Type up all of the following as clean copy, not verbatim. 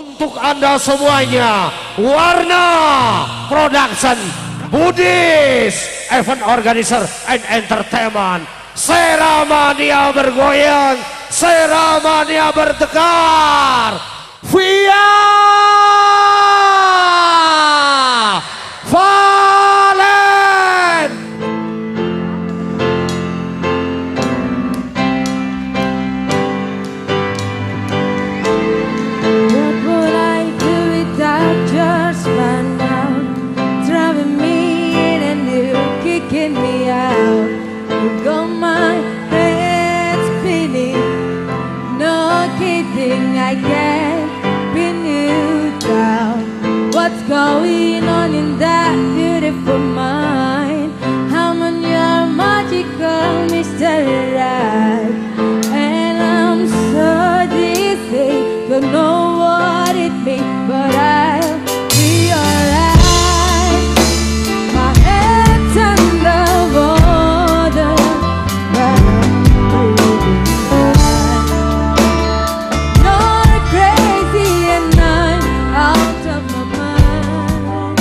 Untuk Anda semuanya, Warna Production, Budis Event Organizer and Entertainment, Seramania bergoyang, Seramania bertegar, via Valen. What would I do without your spun out, driving me in and you kicking me out? You got my head spinning, no kidding, I can't pin you down. What's going on in that beautiful mind? I'm on your magical mystery ride, and I'm so dizzy, don't know what it means, but I'll be alright. My head's underwater, but I'm breathing fine. You're crazy and I'm out of my mind.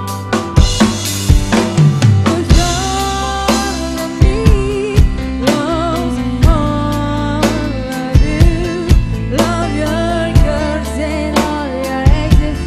'Cause all of me loves all of you. Love your curves and all your exes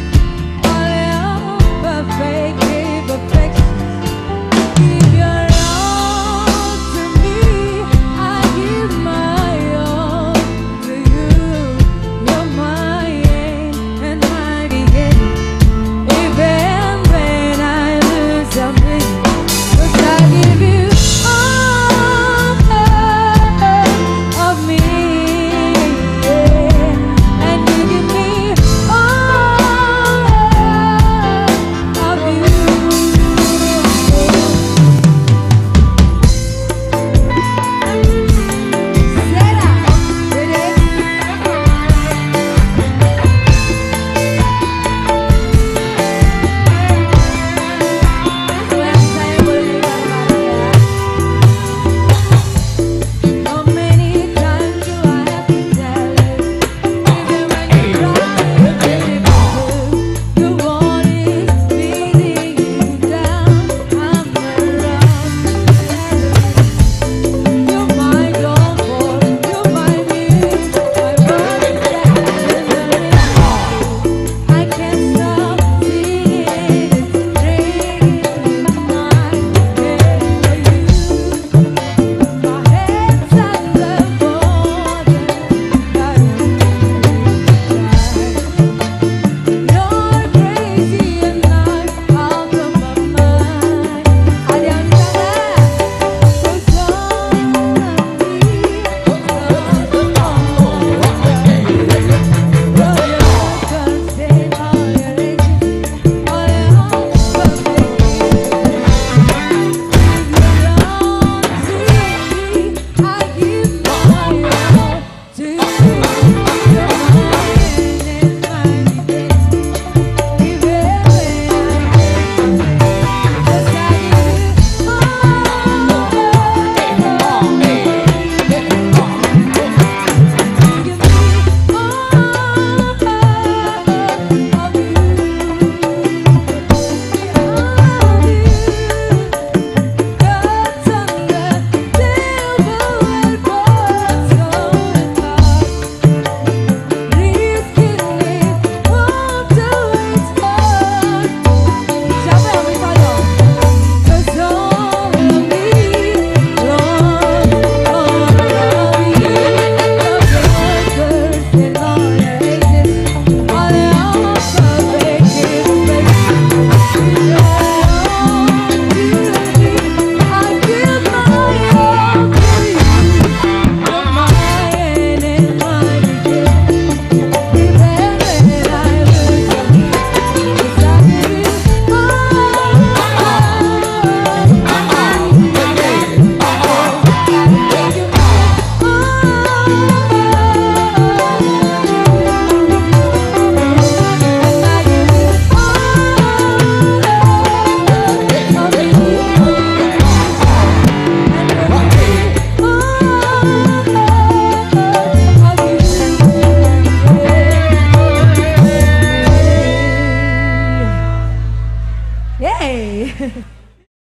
Yay!